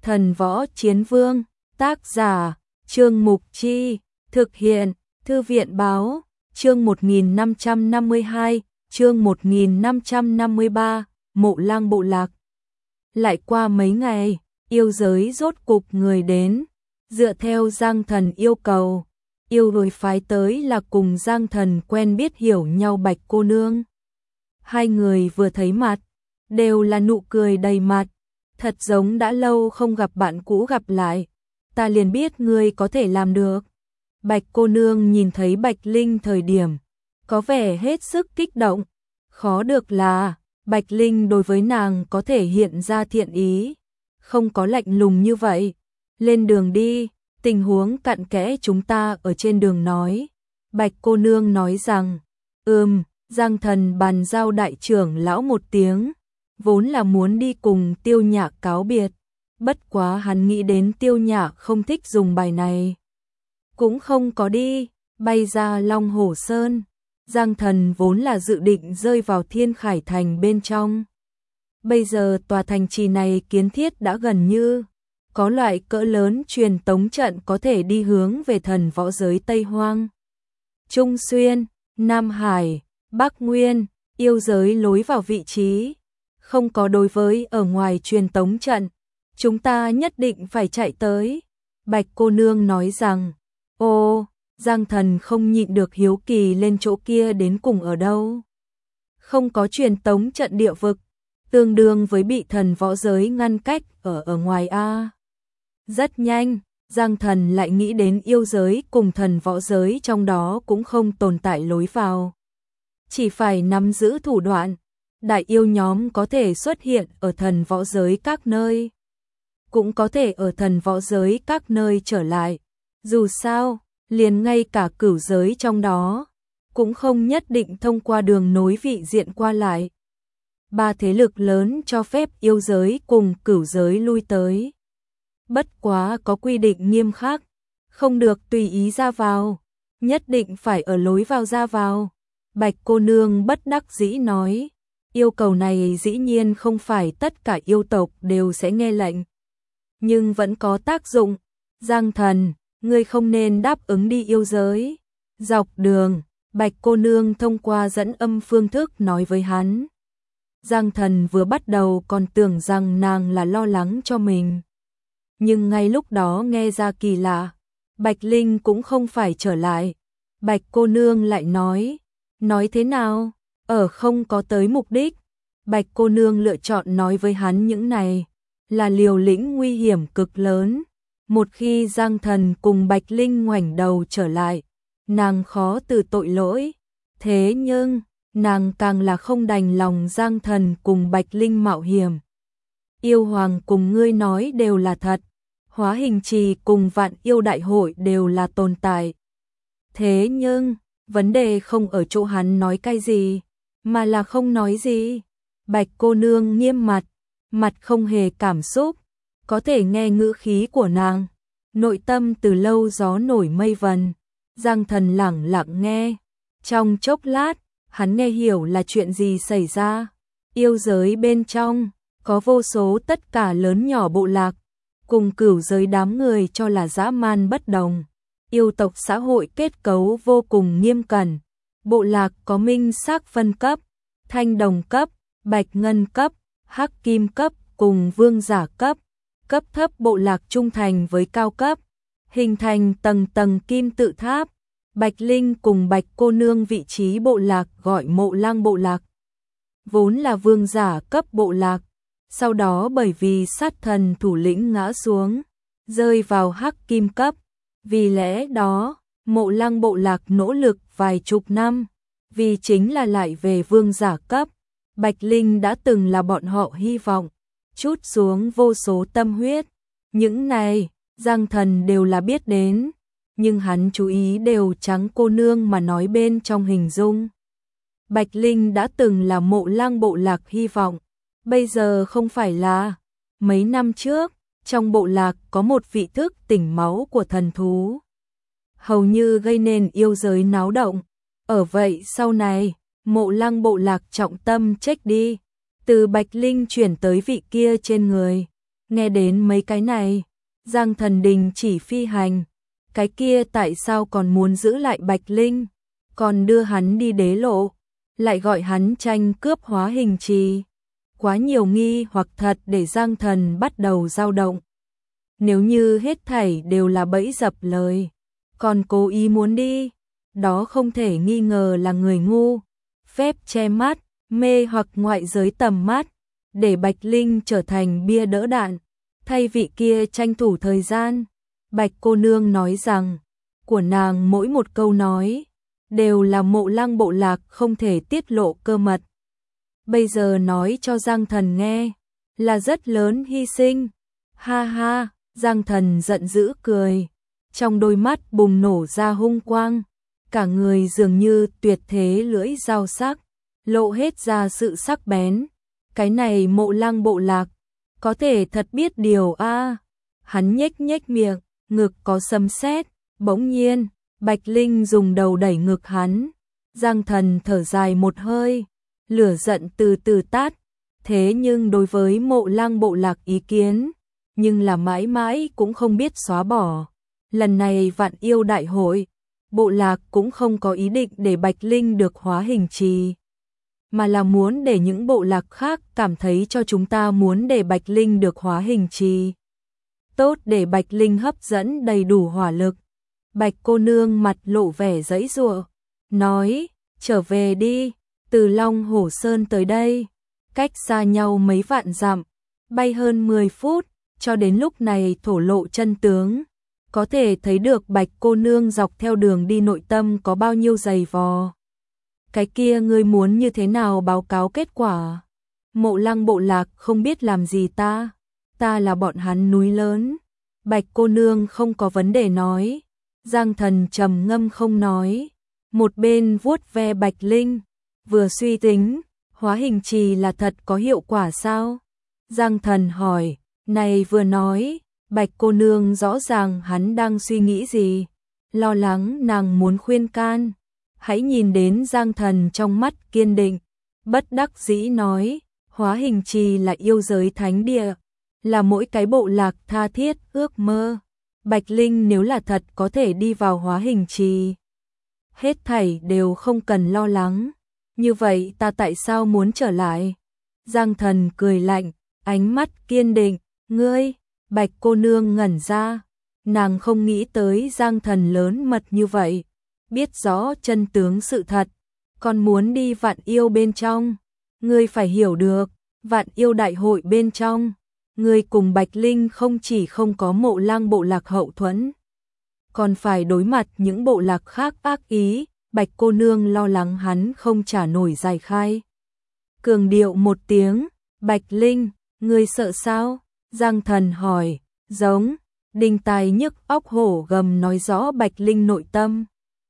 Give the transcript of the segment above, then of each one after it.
Thần Võ Chiến Vương, tác giả, Trương Mục Chi, thực hiện, Thư viện báo, chương 1552, chương 1553, Mộ Lang bộ lạc. Lại qua mấy ngày, yêu giới rốt cục người đến, dựa theo Giang Thần yêu cầu, yêu rồi phái tới là cùng Giang Thần quen biết hiểu nhau Bạch cô nương. Hai người vừa thấy mặt, đều là nụ cười đầy mặt, thật giống đã lâu không gặp bạn cũ gặp lại, ta liền biết ngươi có thể làm được. Bạch cô nương nhìn thấy Bạch Linh thời điểm, có vẻ hết sức kích động, khó được là Bạch Linh đối với nàng có thể hiện ra thiện ý, không có lạnh lùng như vậy. Lên đường đi, tình huống cặn kẽ chúng ta ở trên đường nói. Bạch cô nương nói rằng, Giang Thần bàn giao đại trưởng lão một tiếng, vốn là muốn đi cùng Tiêu Nhạc cáo biệt, bất quá hắn nghĩ đến Tiêu Nhạc không thích dùng bài này, cũng không có đi, bay ra Long Hổ Sơn. Giang Thần vốn là dự định rơi vào Thiên Khải Thành bên trong. Bây giờ tòa thành trì này kiến thiết đã gần như có loại cỡ lớn truyền tống trận có thể đi hướng về thần võ giới Tây Hoang, Trung Xuyên, Nam Hải, Bắc Nguyên, yêu giới lối vào vị trí. Không có đối với ở ngoài truyền tống trận, chúng ta nhất định phải chạy tới. Bạch cô nương nói rằng, Giang Thần không nhịn được hiếu kỳ lên chỗ kia đến cùng ở đâu. Không có truyền tống trận địa vực, tương đương với bị thần võ giới ngăn cách ở ngoài a. Rất nhanh, Giang Thần lại nghĩ đến yêu giới cùng thần võ giới trong đó cũng không tồn tại lối vào. Chỉ phải nắm giữ thủ đoạn, đại yêu nhóm có thể xuất hiện ở thần võ giới các nơi, cũng có thể ở thần võ giới các nơi trở lại. Dù sao, liền ngay cả cửu giới trong đó, cũng không nhất định thông qua đường nối vị diện qua lại. Ba thế lực lớn cho phép yêu giới cùng cửu giới lui tới. Bất quá có quy định nghiêm khắc, không được tùy ý ra vào, nhất định phải ở lối vào ra vào. Bạch cô nương bất đắc dĩ nói, yêu cầu này dĩ nhiên không phải tất cả yêu tộc đều sẽ nghe lệnh, nhưng vẫn có tác dụng. Giang Thần, ngươi không nên đáp ứng đi yêu giới. Dọc đường, Bạch cô nương thông qua dẫn âm phương thức nói với hắn. Giang Thần vừa bắt đầu còn tưởng rằng nàng là lo lắng cho mình, nhưng ngay lúc đó nghe ra kỳ lạ, Bạch Linh cũng không phải trở lại. Bạch cô nương lại nói thế nào? Không có tới mục đích. Bạch cô nương lựa chọn nói với hắn những này là liều lĩnh nguy hiểm cực lớn. Một khi Giang Thần cùng Bạch Linh ngoảnh đầu trở lại, nàng khó từ tội lỗi. Thế nhưng, nàng càng là không đành lòng Giang Thần cùng Bạch Linh mạo hiểm. Yêu hoàng cùng ngươi nói đều là thật, hóa hình trì cùng vạn yêu đại hội đều là tồn tại. Thế nhưng, vấn đề không ở chỗ hắn nói cái gì, mà là không nói gì. Bạch cô nương nghiêm mặt không hề cảm xúc, có thể nghe ngữ khí của nàng, nội tâm từ lâu gió nổi mây vần. Giang Thần lẳng lặng nghe, trong chốc lát, hắn nghe hiểu là chuyện gì xảy ra. Yêu giới bên trong, có vô số tất cả lớn nhỏ bộ lạc, cùng cửu giới đám người cho là dã man bất đồng. Yêu tộc xã hội kết cấu vô cùng nghiêm cẩn, bộ lạc có minh xác phân cấp, thanh đồng cấp, bạch ngân cấp, hắc kim cấp cùng vương giả cấp. Cấp thấp bộ lạc trung thành với cao cấp, hình thành tầng tầng kim tự tháp. Bạch Linh cùng Bạch cô nương vị trí bộ lạc gọi Mộ Lang bộ lạc, vốn là vương giả cấp bộ lạc, sau đó bởi vì sát thần thủ lĩnh ngã xuống, rơi vào hắc kim cấp. Vì lẽ đó, Mộ Lang bộ lạc nỗ lực vài chục năm, vì chính là lại về vương giả cấp. Bạch Linh đã từng là bọn họ hy vọng, trút xuống vô số tâm huyết. Những này, Giang Thần đều là biết đến, nhưng hắn chú ý đều trắng cô nương mà nói bên trong hình dung. Bạch Linh đã từng là Mộ Lang bộ lạc hy vọng, bây giờ không phải là. Mấy năm trước, trong bộ lạc có một vị thức tỉnh máu của thần thú, hầu như gây nên yêu giới náo động. Ở vậy sau này, Mộ Lang bộ lạc trọng tâm trách đi, từ Bạch Linh chuyển tới vị kia trên người. Nghe đến mấy cái này, Giang Thần đình chỉ phi hành. Cái kia tại sao còn muốn giữ lại Bạch Linh, còn đưa hắn đi đế lộ, lại gọi hắn tranh cướp hóa hình trì. Quá nhiều nghi hoặc thật để Giang Thần bắt đầu dao động. Nếu như hết thảy đều là bẫy dập lời, còn cố ý muốn đi, đó không thể nghi ngờ là người ngu, phép che mắt, mê hoặc ngoại giới tầm mắt, để Bạch Linh trở thành bia đỡ đạn, thay vị kia tranh thủ thời gian. Bạch cô nương nói rằng, của nàng mỗi một câu nói, đều là Mộ Lăng bộ lạc không thể tiết lộ cơ mật. Bây giờ nói cho Giang Thần nghe, là rất lớn hy sinh. Ha ha, Giang Thần giận dữ cười, trong đôi mắt bùng nổ ra hung quang, cả người dường như tuyệt thế lưỡi dao sắc, lộ hết ra sự sắc bén. Cái này Mộ Lăng bộ lạc, có thể thật biết điều a. Hắn nhếch nhếch miệng, ngực có sấm sét, bỗng nhiên, Bạch Linh dùng đầu đẩy ngực hắn. Giang Thần thở dài một hơi, lửa giận từ từ tắt, thế nhưng đối với Mộ Lăng bộ lạc ý kiến, nhưng là mãi mãi cũng không biết xóa bỏ. Lần này Vạn Yêu đại hội, bộ lạc cũng không có ý định để Bạch Linh được hóa hình trì, mà là muốn để những bộ lạc khác cảm thấy cho chúng ta muốn để Bạch Linh được hóa hình trì. Tốt để Bạch Linh hấp dẫn đầy đủ hỏa lực. Bạch cô nương mặt lộ vẻ giãy giụa, nói, trở về đi, từ Long Hổ Sơn tới đây, cách xa nhau mấy vạn dặm, bay hơn 10 phút, cho đến lúc này thổ lộ chân tướng. Có thể thấy được Bạch cô nương dọc theo đường đi nội tâm có bao nhiêu dày vò. Cái kia ngươi muốn như thế nào báo cáo kết quả? Mộ Lăng bộ lạc không biết làm gì ta là bọn hắn núi lớn. Bạch cô nương không có vấn đề nói. Giang Thần trầm ngâm không nói, một bên vuốt ve Bạch Linh, vừa suy tính, hóa hình trì là thật có hiệu quả sao? Giang Thần hỏi, này vừa nói, Bạch cô nương rõ ràng hắn đang suy nghĩ gì, lo lắng nàng muốn khuyên can. Hãy nhìn đến Giang Thần trong mắt kiên định, bất đắc dĩ nói, hóa hình trì là yêu giới thánh địa, là mỗi cái bộ lạc tha thiết ước mơ. Bạch Linh nếu là thật có thể đi vào hóa hình trì, hết thảy đều không cần lo lắng. Như vậy ta tại sao muốn trở lại? Giang Thần cười lạnh, ánh mắt kiên định, ngươi. Bạch cô nương ngẩn ra, nàng không nghĩ tới Giang Thần lớn mật như vậy, biết rõ chân tướng sự thật, còn muốn đi Vạn Yêu bên trong. Ngươi phải hiểu được, Vạn Yêu đại hội bên trong, ngươi cùng Bạch Linh không chỉ không có Mộ Lăng bộ lạc hậu thuẫn, còn phải đối mặt những bộ lạc khác ác ý. Bạch cô nương lo lắng hắn không trả nổi giải khai. Cường điệu một tiếng, Bạch Linh, ngươi sợ sao? Giang Thần hỏi, giống, đinh tai nhức óc hổ gầm nói rõ Bạch Linh nội tâm.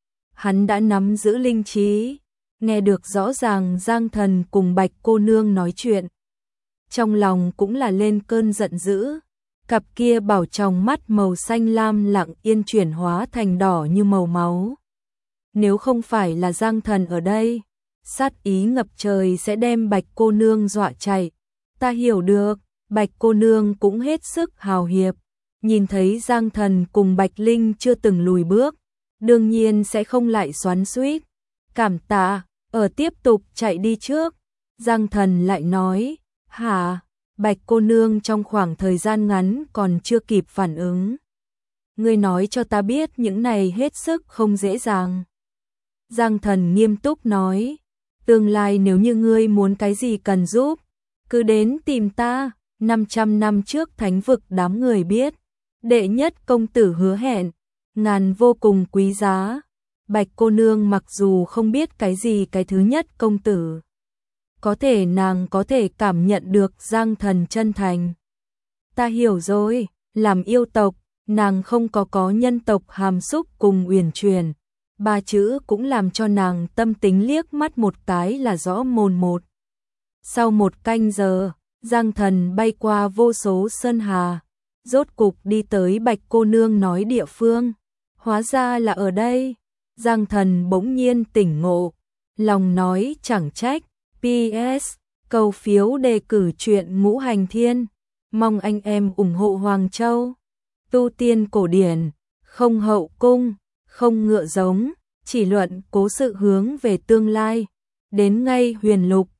Hắn đã nắm giữ linh trí, nghe được rõ ràng Giang Thần cùng Bạch cô nương nói chuyện. Trong lòng cũng là lên cơn giận dữ, cặp kia bảo trong mắt màu xanh lam lặng yên chuyển hóa thành đỏ như màu máu. Nếu không phải là Giang Thần ở đây, sát ý ngập trời sẽ đem Bạch cô nương dọa chạy. Ta hiểu được, Bạch cô nương cũng hết sức hào hiệp, nhìn thấy Giang Thần cùng Bạch Linh chưa từng lùi bước, đương nhiên sẽ không lại xoắn xuýt. Cảm tạ, ở tiếp tục chạy đi trước. Giang Thần lại nói, hả? Bạch cô nương trong khoảng thời gian ngắn còn chưa kịp phản ứng. Ngươi nói cho ta biết những này hết sức không dễ dàng. Giang Thần nghiêm túc nói, tương lai nếu như ngươi muốn cái gì cần giúp, cứ đến tìm ta. 500 năm trước thánh vực đám người biết, đệ nhất công tử hứa hẹn, ngàn vô cùng quý giá. Bạch cô nương mặc dù không biết cái gì cái thứ nhất công tử, có thể nàng có thể cảm nhận được Giang Thần chân thành. Ta hiểu rồi, làm yêu tộc, nàng không có nhân tộc hàm xúc cùng uyển chuyển. Ba chữ cũng làm cho nàng tâm tính liếc mắt một cái là rõ mồn một. Sau một canh giờ, Giang Thần bay qua vô số sơn hà, rốt cục đi tới Bạch cô nương nói địa phương. Hóa ra là ở đây. Giang Thần bỗng nhiên tỉnh ngộ, lòng nói chẳng trách. PS, cầu phiếu đề cử truyện Ngũ Hành Thiên. Mong anh em ủng hộ Hoàng Châu. Tu tiên cổ điển, không hậu cung, không ngựa giống, chỉ luận cố sự hướng về tương lai. Đến ngay huyền lục,